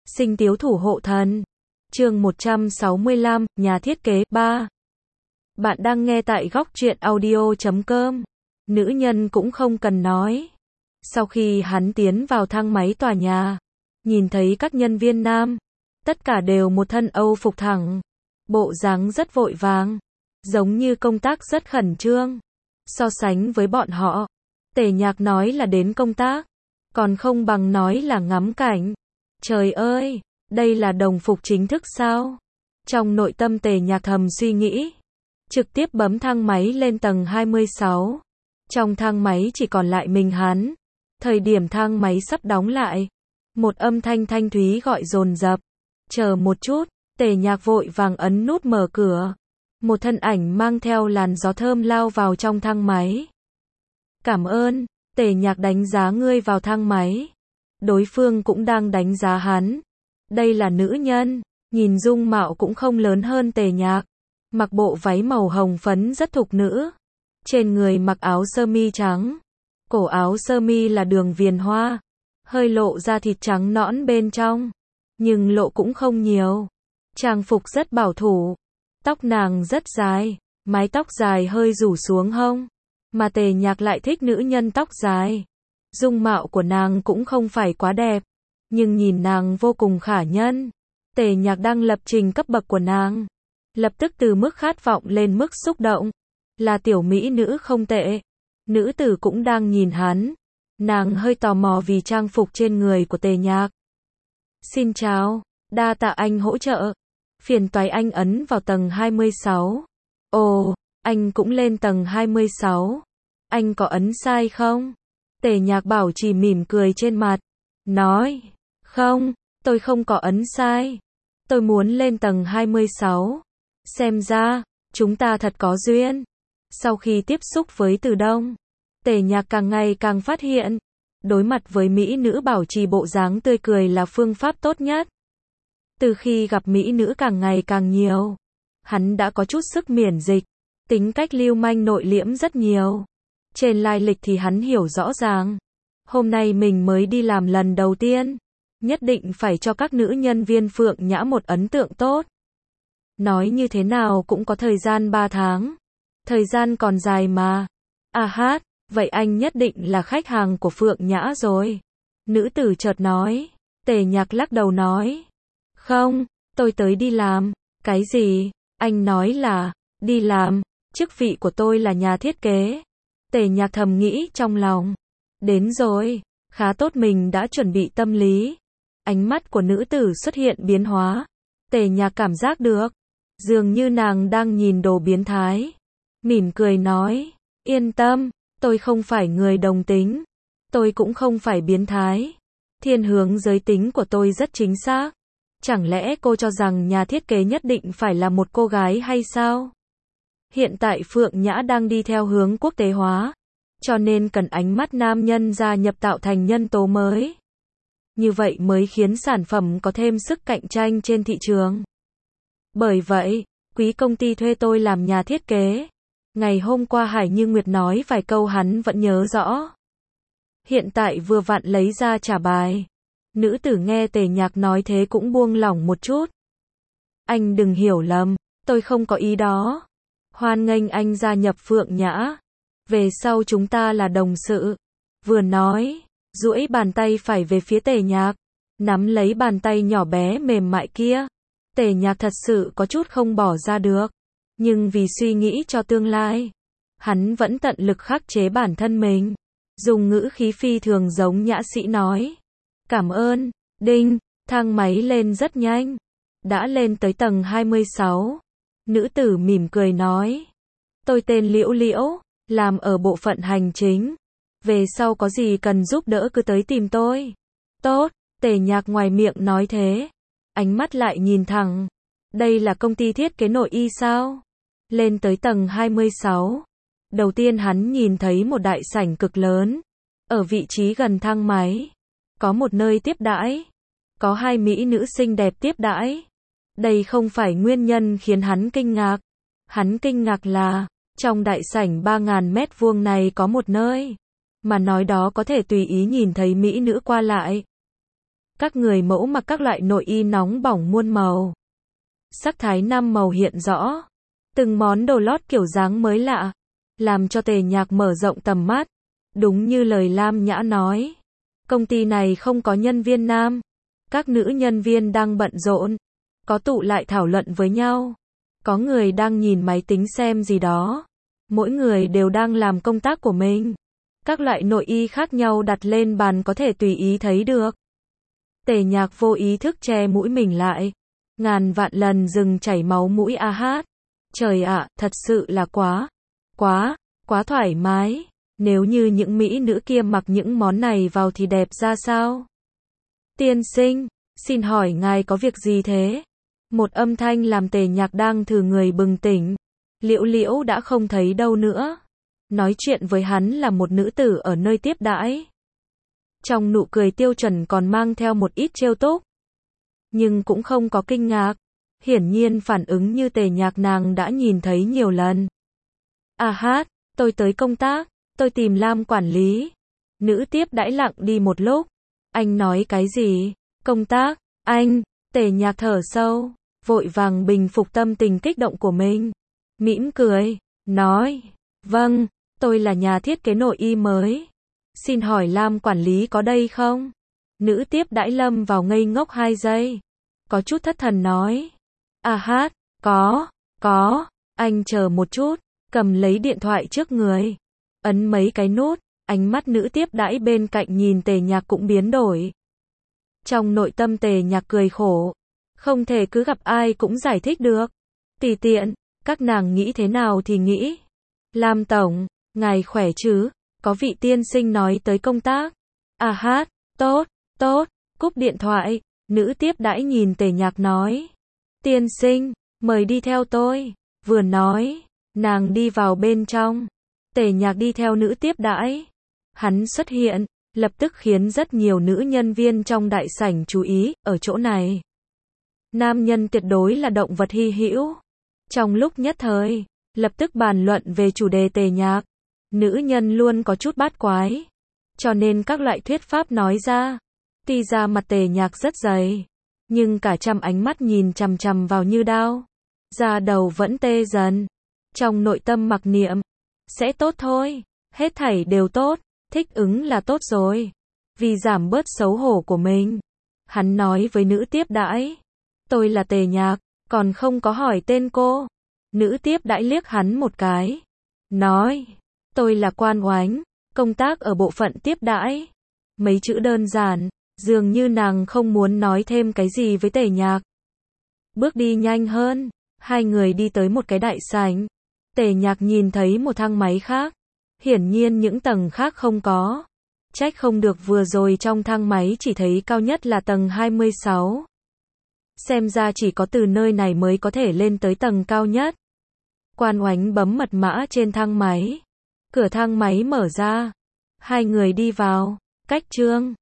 Sinh tiếu thủ hộ thần. Chương 165, nhà thiết kế 3. Bạn đang nghe tại góc truyện audio.com. Nữ nhân cũng không cần nói. Sau khi hắn tiến vào thang máy tòa nhà, nhìn thấy các nhân viên nam, tất cả đều một thân Âu phục thẳng, bộ dáng rất vội vàng, giống như công tác rất khẩn trương. So sánh với bọn họ, Tề Nhạc nói là đến công tác, còn không bằng nói là ngắm cảnh. Trời ơi, đây là đồng phục chính thức sao? Trong nội tâm Tề Nhạc thầm suy nghĩ, trực tiếp bấm thang máy lên tầng 26. Trong thang máy chỉ còn lại mình hắn. Thời điểm thang máy sắp đóng lại, một âm thanh thanh thúy gọi dồn dập. Chờ một chút, Tề Nhạc vội vàng ấn nút mở cửa. Một thân ảnh mang theo làn gió thơm lao vào trong thang máy. Cảm ơn, Tề Nhạc đánh giá ngươi vào thang máy. Đối phương cũng đang đánh giá hắn. Đây là nữ nhân, nhìn dung mạo cũng không lớn hơn Tề Nhạc. Mặc bộ váy màu hồng phấn rất thục nữ. Trên người mặc áo sơ mi trắng. Cổ áo sơ mi là đường viền hoa. Hơi lộ ra thịt trắng nõn bên trong. Nhưng lộ cũng không nhiều. Trang phục rất bảo thủ. Tóc nàng rất dài. Mái tóc dài hơi rủ xuống hông. Mà Tề Nhạc lại thích nữ nhân tóc dài. Dung mạo của nàng cũng không phải quá đẹp. Nhưng nhìn nàng vô cùng khả nhân. Tề Nhạc đang lập trình cấp bậc của nàng. Lập tức từ mức khát vọng lên mức xúc động. Là tiểu mỹ nữ không tệ. Nữ tử cũng đang nhìn hắn. Nàng hơi tò mò vì trang phục trên người của Tề Nhạc. Xin chào, đa tạ anh hỗ trợ. Phiền toái anh ấn vào tầng 26. Ồ, anh cũng lên tầng 26. Anh có ấn sai không? Tề Nhạc bảo trì mỉm cười trên mặt. Nói, không, tôi không có ấn sai. Tôi muốn lên tầng 26. Xem ra, chúng ta thật có duyên. Sau khi tiếp xúc với Từ Đông, Tề Nhạc càng ngày càng phát hiện, đối mặt với mỹ nữ bảo trì bộ dáng tươi cười là phương pháp tốt nhất. Từ khi gặp mỹ nữ càng ngày càng nhiều, hắn đã có chút sức miễn dịch, tính cách lưu manh nội liễm rất nhiều. Trên lai lịch thì hắn hiểu rõ ràng. Hôm nay mình mới đi làm lần đầu tiên, nhất định phải cho các nữ nhân viên Phượng Nhã một ấn tượng tốt. Nói như thế nào cũng có thời gian 3 tháng. Thời gian còn dài mà. À hát, vậy anh nhất định là khách hàng của Phượng Nhã rồi. Nữ tử chợt nói. Tề Nhạc lắc đầu nói. Không, tôi tới đi làm. Cái gì? Anh nói là, đi làm, chức vị của tôi là nhà thiết kế. Tề Nhạc thầm nghĩ trong lòng. Đến rồi, khá tốt mình đã chuẩn bị tâm lý. Ánh mắt của nữ tử xuất hiện biến hóa. Tề Nhạc cảm giác được. Dường như nàng đang nhìn đồ biến thái. Mỉm cười nói, yên tâm, tôi không phải người đồng tính. Tôi cũng không phải biến thái. Thiên hướng giới tính của tôi rất chính xác. Chẳng lẽ cô cho rằng nhà thiết kế nhất định phải là một cô gái hay sao? Hiện tại Phượng Nhã đang đi theo hướng quốc tế hóa. Cho nên cần ánh mắt nam nhân gia nhập tạo thành nhân tố mới. Như vậy mới khiến sản phẩm có thêm sức cạnh tranh trên thị trường. Bởi vậy, quý công ty thuê tôi làm nhà thiết kế. Ngày hôm qua Hải Như Nguyệt nói vài câu hắn vẫn nhớ rõ. Hiện tại vừa vặn lấy ra trả bài. Nữ tử nghe Tề Nhạc nói thế cũng buông lỏng một chút. Anh đừng hiểu lầm, tôi không có ý đó. Hoan nghênh anh gia nhập Phượng Nhã. Về sau chúng ta là đồng sự. Vừa nói, duỗi bàn tay phải về phía Tề Nhạc, nắm lấy bàn tay nhỏ bé mềm mại kia. Tề Nhạc thật sự có chút không bỏ ra được. Nhưng vì suy nghĩ cho tương lai, hắn vẫn tận lực khắc chế bản thân mình. Dùng ngữ khí phi thường giống nhã sĩ nói. Cảm ơn, đinh, thang máy lên rất nhanh. Đã lên tới tầng 26. Nữ tử mỉm cười nói. Tôi tên Liễu Liễu, làm ở bộ phận hành chính. Về sau có gì cần giúp đỡ cứ tới tìm tôi. Tốt, Tề Nhạc ngoài miệng nói thế. Ánh mắt lại nhìn thẳng. Đây là công ty thiết kế nội y sao? Lên tới tầng 26. Đầu tiên hắn nhìn thấy một đại sảnh cực lớn. Ở vị trí gần thang máy. Có một nơi tiếp đãi. Có hai mỹ nữ xinh đẹp tiếp đãi. Đây không phải nguyên nhân khiến hắn kinh ngạc. Hắn kinh ngạc là, trong đại sảnh 3.000 mét vuông này có một nơi. Mà nói đó có thể tùy ý nhìn thấy mỹ nữ qua lại. Các người mẫu mặc các loại nội y nóng bỏng muôn màu. Sắc thái 5 màu hiện rõ. Từng món đồ lót kiểu dáng mới lạ, làm cho Tề Nhạc mở rộng tầm mắt. Đúng như lời Lam Nhã nói, công ty này không có nhân viên nam. Các nữ nhân viên đang bận rộn, có tụ lại thảo luận với nhau. Có người đang nhìn máy tính xem gì đó. Mỗi người đều đang làm công tác của mình. Các loại nội y khác nhau đặt lên bàn có thể tùy ý thấy được. Tề Nhạc vô ý thức che mũi mình lại. Ngàn vạn lần dừng chảy máu mũi a hát. Trời ạ, thật sự là quá thoải mái. Nếu như những mỹ nữ kia mặc những món này vào thì đẹp ra sao? Tiên sinh, xin hỏi ngài có việc gì thế? Một âm thanh làm Tề Nhạc đang thử người bừng tỉnh. Liễu Liễu đã không thấy đâu nữa. Nói chuyện với hắn là một nữ tử ở nơi tiếp đãi. Trong nụ cười tiêu chuẩn còn mang theo một ít trêu tức. Nhưng cũng không có kinh ngạc. Hiển nhiên phản ứng như Tề Nhạc nàng đã nhìn thấy nhiều lần. À hát, tôi tới công tác, tôi tìm Lam quản lý. Nữ tiếp đãi lặng đi một lúc. Anh nói cái gì? Công tác, anh. Tề Nhạc thở sâu, vội vàng bình phục tâm tình kích động của mình. Mỉm cười, nói, vâng, tôi là nhà thiết kế nội y mới. Xin hỏi Lam quản lý có đây không? Nữ tiếp đãi lâm vào ngây ngốc 2 giây. Có chút thất thần nói. À hát, có, anh chờ một chút, cầm lấy điện thoại trước người. Ấn mấy cái nút, ánh mắt nữ tiếp đãi bên cạnh nhìn Tề Nhạc cũng biến đổi. Trong nội tâm Tề Nhạc cười khổ. Không thể cứ gặp ai cũng giải thích được. Tùy tiện, các nàng nghĩ thế nào thì nghĩ. Lam tổng, ngài khỏe chứ? Có vị tiên sinh nói tới công tác. À hát, tốt, cúp điện thoại. Nữ tiếp đãi nhìn Tề Nhạc nói. Tiên sinh, mời đi theo tôi. Vừa nói, nàng đi vào bên trong. Tề Nhạc đi theo nữ tiếp đãi. Hắn xuất hiện, lập tức khiến rất nhiều nữ nhân viên trong đại sảnh chú ý, ở chỗ này. Nam nhân tuyệt đối là động vật hy hữu. Trong lúc nhất thời, lập tức bàn luận về chủ đề Tề Nhạc. Nữ nhân luôn có chút bát quái, cho nên các loại thuyết pháp nói ra. Tuy ra mặt Tề Nhạc rất dày, nhưng cả trăm ánh mắt nhìn chằm chằm vào như đao. Da đầu vẫn tê dần. Trong nội tâm mặc niệm, sẽ tốt thôi, hết thảy đều tốt, thích ứng là tốt rồi. Vì giảm bớt xấu hổ của mình, hắn nói với nữ tiếp đãi. Tôi là Tề Nhạc, còn không có hỏi tên cô. Nữ tiếp đãi liếc hắn một cái. Nói, tôi là Quan Oánh, công tác ở bộ phận tiếp đãi. Mấy chữ đơn giản, dường như nàng không muốn nói thêm cái gì với Tề Nhạc. Bước đi nhanh hơn, hai người đi tới một cái đại sảnh. Tề Nhạc nhìn thấy một thang máy khác. Hiển nhiên những tầng khác không có. Trách không được vừa rồi trong thang máy chỉ thấy cao nhất là tầng 26. Xem ra chỉ có từ nơi này mới có thể lên tới tầng cao nhất. Quan Oánh bấm mật mã trên thang máy. Cửa thang máy mở ra. Hai người đi vào. Cách Trương.